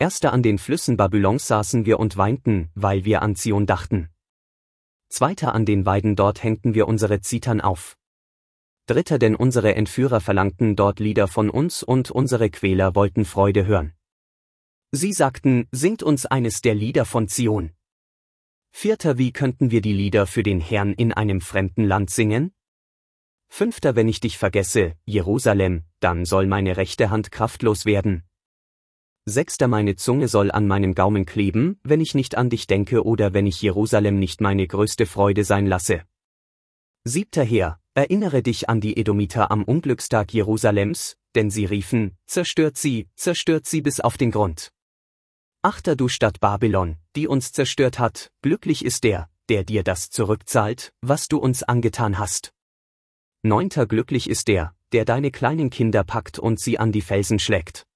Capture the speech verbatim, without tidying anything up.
Erster an den Flüssen Babylons saßen wir und weinten, weil wir an Zion dachten. Zweiter an den Weiden dort hängten wir unsere Zithern auf. Dritter denn unsere Entführer verlangten dort Lieder von uns und unsere Quäler wollten Freude hören. Sie sagten, singt uns eines der Lieder von Zion. Vierter wie könnten wir die Lieder für den Herrn in einem fremden Land singen? Fünfter wenn ich dich vergesse, Jerusalem, dann soll meine rechte Hand kraftlos werden. Sechster meine Zunge soll an meinem Gaumen kleben, wenn ich nicht an dich denke oder wenn ich Jerusalem nicht meine größte Freude sein lasse. Siebter Herr, erinnere dich an die Edomiter am Unglückstag Jerusalems, denn sie riefen, zerstört sie, zerstört sie bis auf den Grund. Achter du Stadt Babylon, die uns zerstört hat, glücklich ist der, der dir das zurückzahlt, was du uns angetan hast. Neunter glücklich ist der, der deine kleinen Kinder packt und sie an die Felsen schlägt.